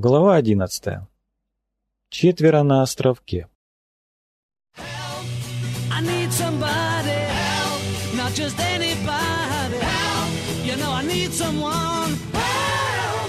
Глава 11. Четверо на островке. I need somebody help, not just anybody help. You know I need someone help.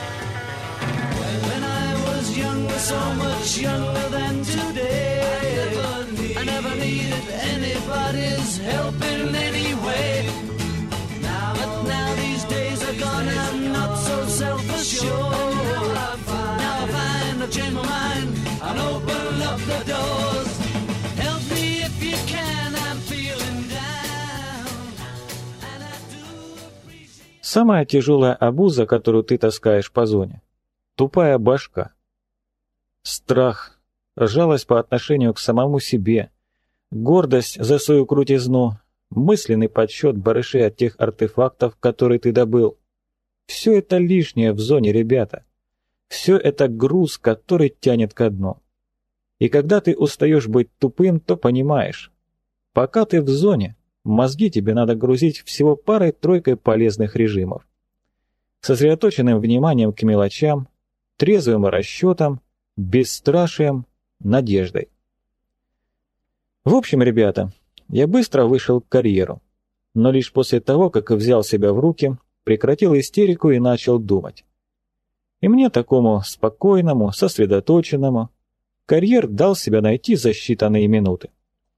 When I was younger, so much younger than today, I never needed anybody's help in any way. But now these days are gone, I'm not so self-assured. Now I find I've changed my mind, I'll open up the doors. Help me if you can, I'm feeling down. And I do appreciate... Самая тяжелая обуза, которую ты таскаешь по зоне – тупая башка. Страх, жалость по отношению к самому себе, гордость за свою крутизну, мысленный подсчет барышей от тех артефактов, которые ты добыл. Все это лишнее в зоне, ребята. Все это груз, который тянет ко дну. И когда ты устаешь быть тупым, то понимаешь. Пока ты в зоне, мозги тебе надо грузить всего парой-тройкой полезных режимов. Сосредоточенным вниманием к мелочам, трезвым расчетом, бесстрашием, надеждой. В общем, ребята, я быстро вышел к карьеру, но лишь после того, как взял себя в руки, прекратил истерику и начал думать. И мне, такому спокойному, сосредоточенному, карьер дал себя найти за считанные минуты.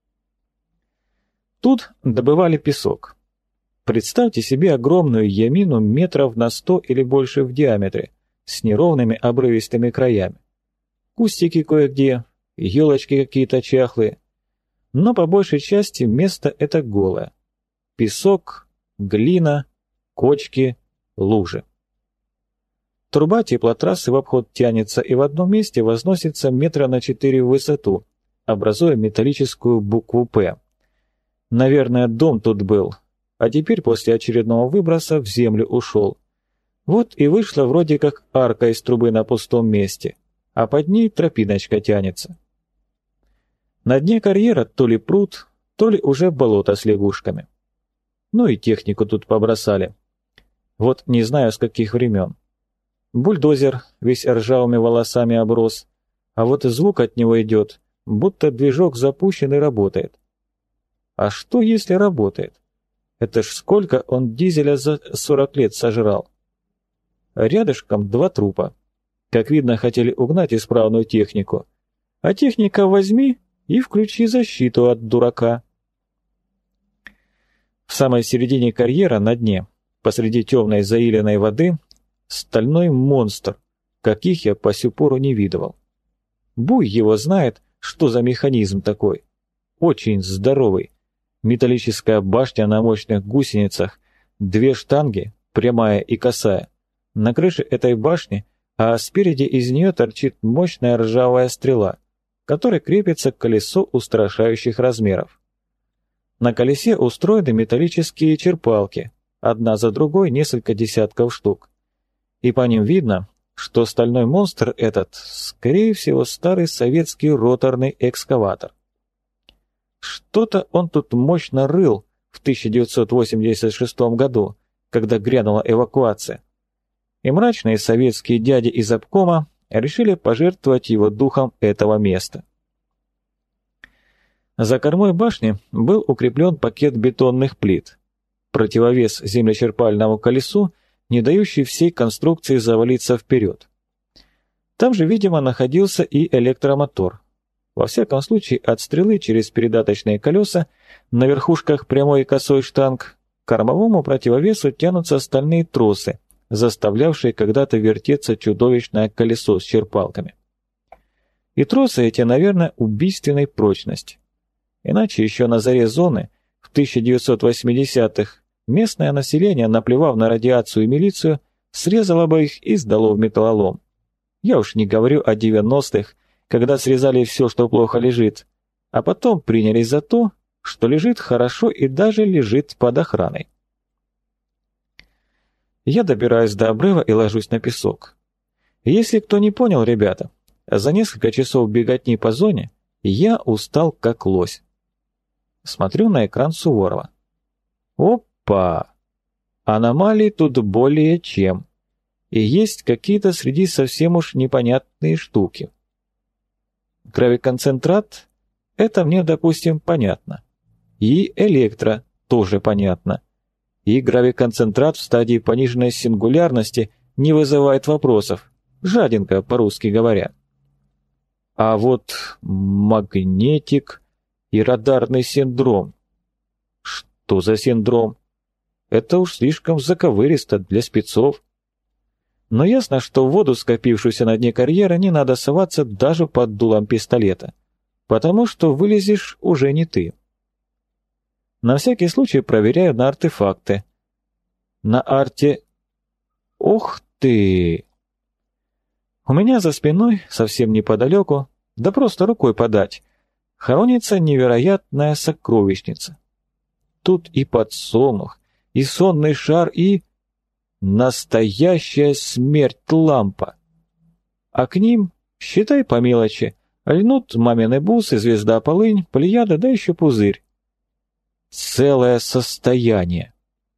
Тут добывали песок. Представьте себе огромную ямину метров на 100 или больше в диаметре, с неровными обрывистыми краями. Кустики кое-где, елочки какие-то чахлые. Но по большей части место это голое. Песок, глина, кочки, лужи. Труба теплотрассы в обход тянется и в одном месте возносится метра на 4 в высоту, образуя металлическую букву «П». Наверное, дом тут был, а теперь после очередного выброса в землю ушел. Вот и вышла вроде как арка из трубы на пустом месте, а под ней тропиночка тянется. На дне карьера то ли пруд, то ли уже болото с лягушками. Ну и технику тут побросали. Вот не знаю с каких времен. Бульдозер весь ржавыми волосами оброс, а вот и звук от него идет, будто движок запущен и работает. А что если работает? Это ж сколько он дизеля за 40 лет сожрал. Рядышком 2 трупа. Как видно, хотели угнать исправную технику. А техника возьми и включи защиту от дурака. В самой середине карьера на дне, посреди темной заиленной воды, стальной монстр, каких я по сю пору не видывал. Буй его знает, что за механизм такой. Очень здоровый. Металлическая башня на мощных гусеницах, 2 штанги, прямая и косая. На крыше этой башни, а спереди из нее торчит мощная ржавая стрела, к которой крепится колесо устрашающих размеров. На колесе устроены металлические черпалки, одна за другой несколько десятков штук. И по ним видно, что стальной монстр этот, скорее всего, старый советский роторный экскаватор. Что-то он тут мощно рыл в 1986 году, когда грянула эвакуация. И мрачные советские дяди из обкома решили пожертвовать его духом этого места. За кормой башни был укреплен пакет бетонных плит, противовес землечерпальному колесу, не дающий всей конструкции завалиться вперед. Там же, видимо, находился и электромотор. Во всяком случае, от стрелы через передаточные колеса на верхушках прямой и косой штанг к кормовому противовесу тянутся стальные тросы, заставлявшие когда-то вертеться чудовищное колесо с черпалками. И тросы эти, наверное, убийственной прочности. Иначе еще на заре зоны, в 1980-х, местное население, наплевав на радиацию и милицию, срезало бы их и сдало в металлолом. Я уж не говорю о 90-х, когда срезали все, что плохо лежит, а потом принялись за то, что лежит хорошо и даже лежит под охраной. Я добираюсь до обрыва и ложусь на песок. Если кто не понял, ребята, за несколько часов беготни по зоне я устал как лось. Смотрю на экран Суворова. Опа! Аномалий тут более чем. и есть какие-то среди совсем уж непонятные штуки. Гравиконцентрат — это мне, допустим, понятно. И электро тоже понятно. И гравиконцентрат в стадии пониженной сингулярности не вызывает вопросов. Жадинка, по-русски говоря. А вот магнетик и радарный синдром. Что за синдром? Это уж слишком заковыристо для спецов. Но ясно, что в воду, скопившуюся на дне карьера, не надо соваться даже под дулом пистолета, потому что вылезешь уже не ты. На всякий случай проверяю на артефакты. На арте... Ух ты! У меня за спиной, совсем неподалеку, да просто рукой подать, хоронится невероятная сокровищница. Тут и подсолнух, и сонный шар, и... настоящая смерть-лампа. А к ним, считай по мелочи, льнут мамины бусы, звезда-полынь, плеяда, да еще пузырь. Целое состояние.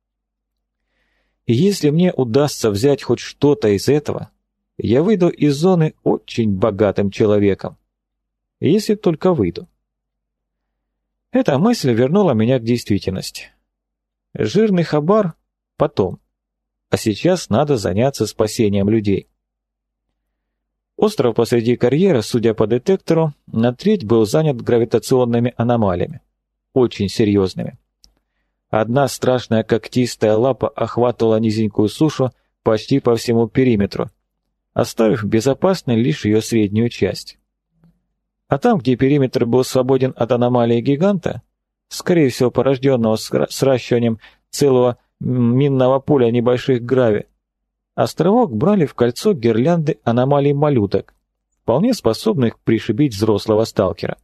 И если мне удастся взять хоть что-то из этого, я выйду из зоны очень богатым человеком. Если только выйду. Эта мысль вернула меня к действительности. Жирный хабар потом. А сейчас надо заняться спасением людей. Остров посреди карьера, судя по детектору, на треть был занят гравитационными аномалиями. Очень серьезными. Одна страшная когтистая лапа охватывала низенькую сушу почти по всему периметру, оставив безопасной лишь ее среднюю часть. А там, где периметр был свободен от аномалии гиганта, скорее всего порожденного сращиванием целого минного поля небольших грави, островок брали в кольцо гирлянды аномалий малюток, вполне способных пришибить взрослого сталкера.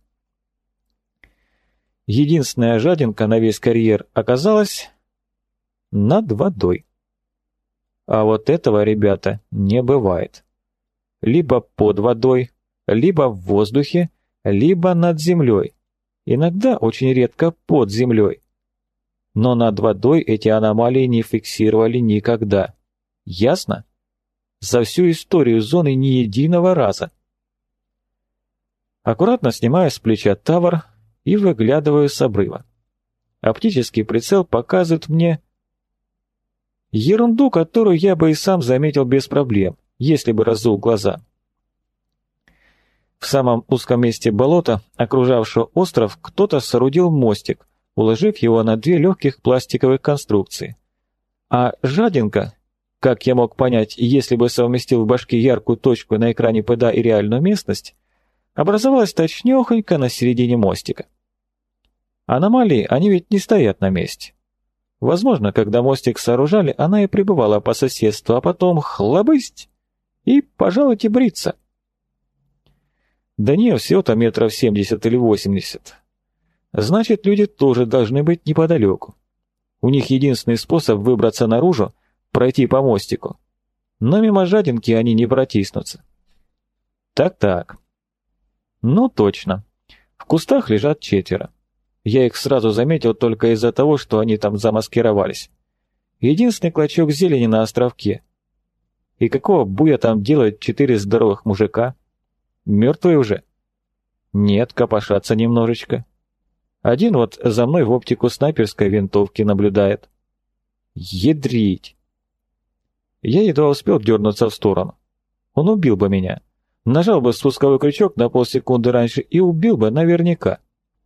Единственная жадинка на весь карьер оказалась над водой. А вот этого, ребята, не бывает. Либо под водой, либо в воздухе, либо над землей. Иногда, очень редко, под землей. Но над водой эти аномалии не фиксировали никогда. Ясно? За всю историю зоны ни единого раза. Аккуратно снимаю с плеча тавр и выглядываю с обрыва. Оптический прицел показывает мне ерунду, которую я бы и сам заметил без проблем, если бы разул глаза. В самом узком месте болота, окружавшего остров, кто-то соорудил мостик, уложив его на две легких пластиковых конструкции. А жадинка, как я мог понять, если бы совместил в башке яркую точку на экране ПДА и реальную местность, образовалась точнёхонько на середине мостика. Аномалии, они ведь не стоят на месте. Возможно, когда мостик сооружали, она и пребывала по соседству, а потом хлобысть и пожалуйте бриться. Да не, всего-то метров 70 или 80. Значит, люди тоже должны быть неподалеку. У них единственный способ выбраться наружу — пройти по мостику. Но мимо жадинки они не протиснутся. Так-так. Ну, точно. В кустах лежат 4. Я их сразу заметил только из-за того, что они там замаскировались. Единственный клочок зелени на островке. И какого буя там делают 4 здоровых мужика? Мертвые уже? Нет, копошатся немножечко. Один вот за мной в оптику снайперской винтовки наблюдает. Ядрить! Я едва успел дернуться в сторону. Он убил бы меня. Нажал бы спусковой крючок на полсекунды раньше и убил бы наверняка.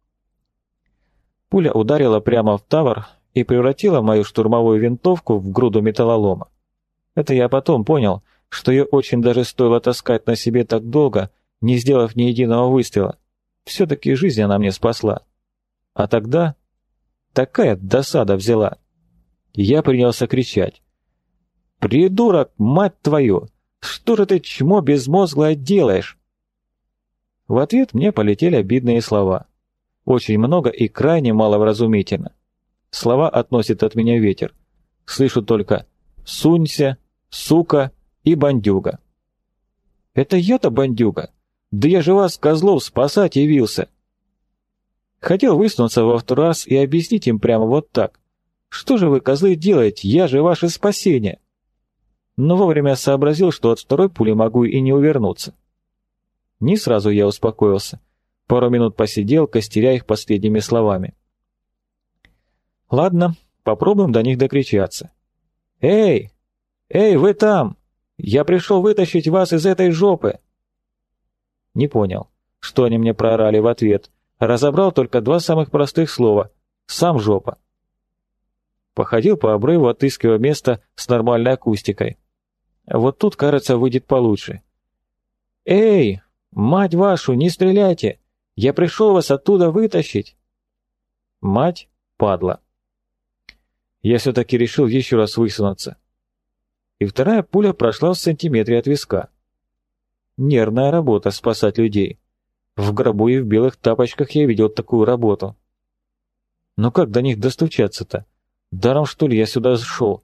Пуля ударила прямо в тавр и превратила мою штурмовую винтовку в груду металлолома. Это я потом понял, что ее очень даже стоило таскать на себе так долго, не сделав ни единого выстрела. Все-таки жизнь она мне спасла. А тогда такая досада взяла. Я принялся кричать. «Придурок, мать твою! Что же ты, чмо безмозглое, делаешь?» В ответ мне полетели обидные слова. Очень много и крайне маловразумительно. Слова относит от меня ветер. Слышу только «сунься», «сука» и «бандюга». Это я-то бандюга? Да я же вас, козлов, спасать явился. Хотел высунуться во второй раз и объяснить им прямо вот так. Что же вы, козлы, делаете? Я же ваше спасение. но вовремя сообразил, что от второй пули могу и не увернуться. Не сразу я успокоился. Пару минут посидел, костеря их последними словами. Ладно, попробуем до них докричаться. «Эй! Эй, вы там! Я пришел вытащить вас из этой жопы!» Не понял, что они мне проорали в ответ. Разобрал только два самых простых слова. «Сам жопа». Походил по обрыву, отыскивая место с нормальной акустикой. Вот тут, кажется, выйдет получше. «Эй, мать вашу, не стреляйте! Я пришел вас оттуда вытащить!» Мать, падла. Я все-таки решил еще раз высунуться. И вторая пуля прошла в сантиметре от виска. Нервная работа спасать людей. В гробу и в белых тапочках я видел такую работу. Но как до них достучаться-то? Даром, что ли, я сюда зашел?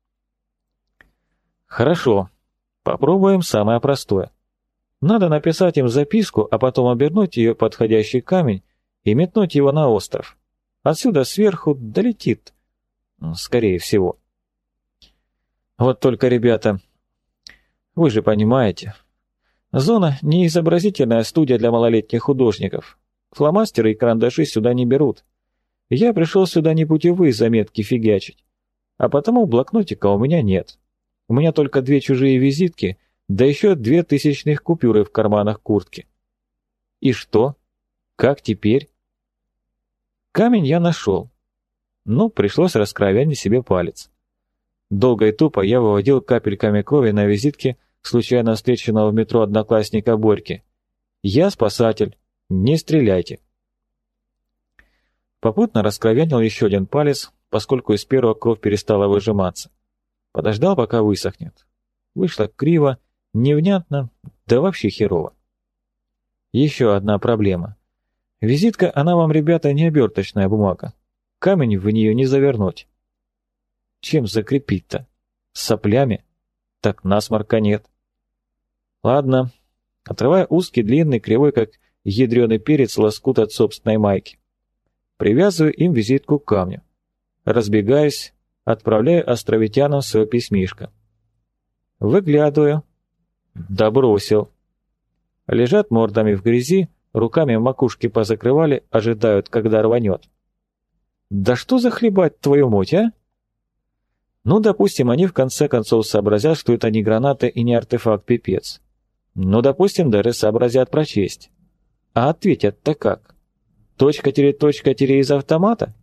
Хорошо, попробуем самое простое. Надо написать им записку, а потом обернуть ее в подходящий камень и метнуть его на остров. Отсюда сверху долетит, скорее всего. Вот только, ребята, вы же понимаете, зона — не изобразительная студия для малолетних художников. Фломастеры и карандаши сюда не берут. Я пришел сюда не путевые заметки фигячить, а потому блокнотика у меня нет. У меня только 2 чужие визитки, да еще 2 тысячных купюры в карманах куртки. И что? Как теперь? Камень я нашел. Ну, пришлось раскровянить себе палец. Долго и тупо я выводил капельками крови на визитке случайно встреченного в метро одноклассника Борьки. «Я спасатель, не стреляйте». Попутно раскровянил еще один палец, поскольку из первого кровь перестала выжиматься. Подождал, пока высохнет. Вышло криво, невнятно, да вообще херово. Еще одна проблема. Визитка, она вам, ребята, не оберточная бумага. Камень в нее не завернуть. Чем закрепить-то? Соплями? Так насморка нет. Ладно, отрывая узкий, длинный, кривой, как ядреный перец, лоскут от собственной майки. Привязываю им визитку к камню. Разбегаюсь, отправляю островитянам свое письмишко. Выглядываю. Да бросил. Лежат мордами в грязи, руками макушки позакрывали, ожидают, когда рванет. Да что за хлебать твою муть, а? Ну, допустим, они в конце концов сообразят, что это не граната и не артефакт-пипец. Ну, допустим, даже сообразят прочесть. А ответят-то как? Точка-точка-тире из автомата?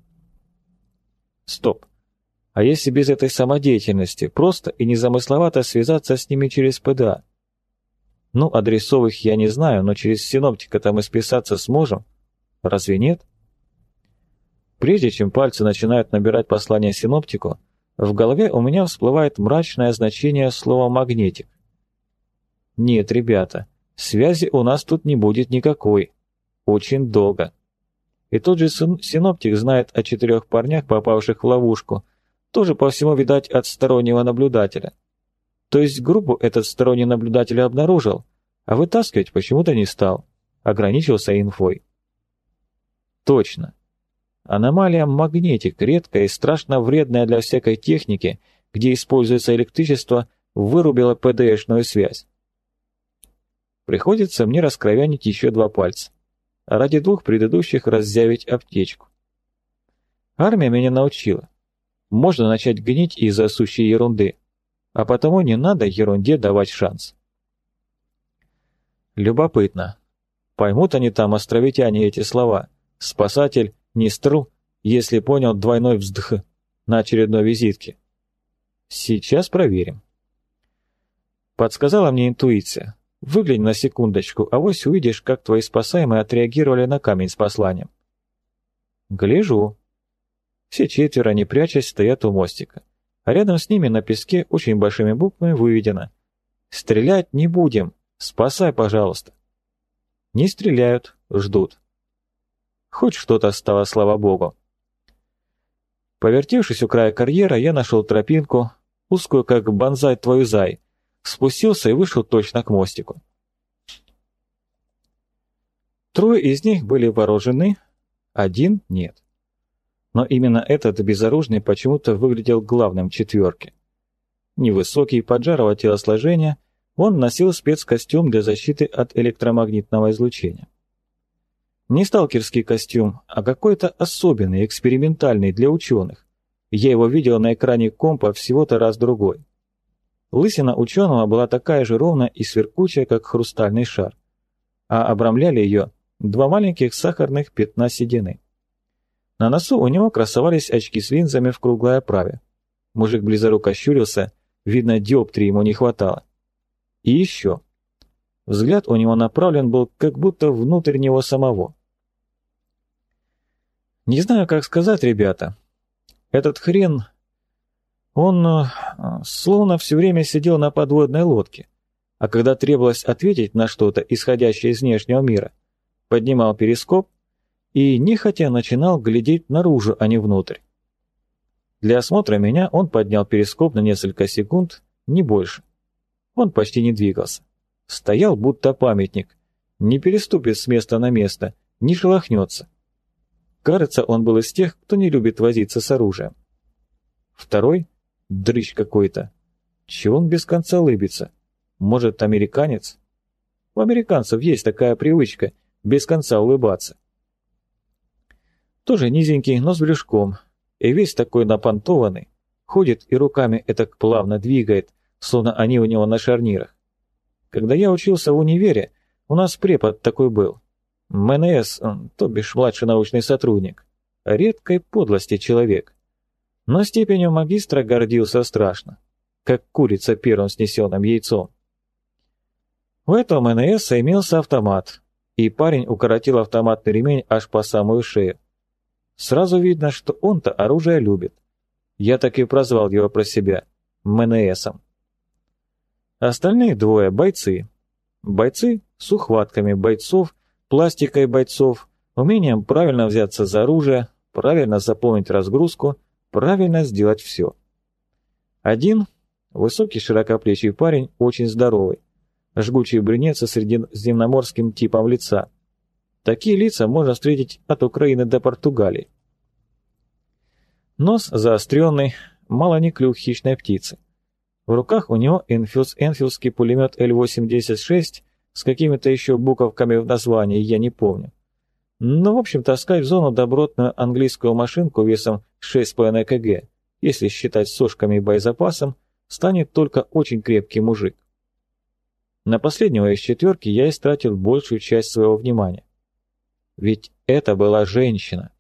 Стоп. А если без этой самодеятельности, просто и незамысловато связаться с ними через ПДА? Ну, адресовых я не знаю, но через синоптика-то мы списаться сможем. Разве нет? Прежде чем пальцы начинают набирать послание синоптику, в голове у меня всплывает мрачное значение слова «магнетик». Нет, ребята, связи у нас тут не будет никакой. Очень долго. И тот же синоптик знает о 4 парнях, попавших в ловушку, тоже по всему, видать, от стороннего наблюдателя. То есть группу этот сторонний наблюдатель обнаружил, а вытаскивать почему-то не стал, ограничился инфой. Точно. Аномалия магнетик, редкая и страшно вредная для всякой техники, где используется электричество, вырубила ПДшную связь. Приходится мне раскровянить еще 2 пальца, а ради 2 предыдущих раззявить аптечку. Армия меня научила. Можно начать гнить из-за сущей ерунды, а потому не надо ерунде давать шанс. Любопытно. Поймут они там, островитяне, эти слова. Спасатель, не стру, если понял, двойной вздох на очередной визитке. Сейчас проверим. Подсказала мне интуиция. Выглянь на секундочку, авось увидишь, как твои спасаемые отреагировали на камень с посланием. Гляжу. Все 4, не прячась, стоят у мостика. А рядом с ними на песке очень большими буквами выведено: «Стрелять не будем, спасай, пожалуйста». Не стреляют, ждут. Хоть что-то стало, слава богу. Повертевшись у края карьера, я нашел тропинку, узкую, как бонзай твою зай, спустился и вышел точно к мостику. 3 из них были вооружены, 1 нет. Но именно этот безоружный почему-то выглядел главным в 4. Невысокий, поджарого телосложения, он носил спецкостюм для защиты от электромагнитного излучения. Не сталкерский костюм, а какой-то особенный, экспериментальный для ученых. Я его видел на экране компа всего-то раз-другой. Лысина ученого была такая же ровная и сверкучая, как хрустальный шар, а обрамляли ее два маленьких сахарных пятна седины. На носу у него красовались очки с линзами в круглой оправе. Мужик близоруко щурился, видно, диоптрии ему не хватало. И еще. Взгляд у него направлен был как будто внутрь него самого. Не знаю, как сказать, ребята. Этот хрен, он словно все время сидел на подводной лодке, а когда требовалось ответить на что-то, исходящее из внешнего мира, поднимал перископ и нехотя начинал глядеть наружу, а не внутрь. Для осмотра меня он поднял перископ на несколько секунд, не больше. Он почти не двигался. Стоял, будто памятник, не переступит с места на место, не шелохнется. Кажется, он был из тех, кто не любит возиться с оружием. Второй — дрыщ какой-то. Чего он без конца лыбится? Может, американец? У американцев есть такая привычка — без конца улыбаться. Тоже низенький, но с брюшком, и весь такой напонтованный, ходит и руками этак плавно двигает, словно они у него на шарнирах. Когда я учился в универе, у нас препод такой был. МНС, то бишь младший научный сотрудник. Редкой подлости человек. Но степенью магистра гордился страшно, как курица первым снесенным яйцом. У этого МНС имелся автомат, и парень укоротил автоматный ремень аж по самую шею. Сразу видно, что он-то оружие любит. Я так и прозвал его про себя МНСом. Остальные двое — бойцы. Бойцы с ухватками бойцов, пластикой бойцов, умением правильно взяться за оружие, правильно заполнить разгрузку, правильно сделать все. Один — высокий широкоплечий парень, очень здоровый, жгучий брюнет со средиземноморским типом лица. Такие лица можно встретить от Украины до Португалии. Нос заостренный, мало не клюв хищной птицы. В руках у него Энфилдский пулемет Л-86 с какими-то еще буковками в названии, я не помню. Но, в общем, таскать в зону добротную английскую машинку весом 6,5 кг, если считать сошками и боезапасом, станет только очень крепкий мужик. На последнего из четверки я истратил большую часть своего внимания. Ведь это была женщина.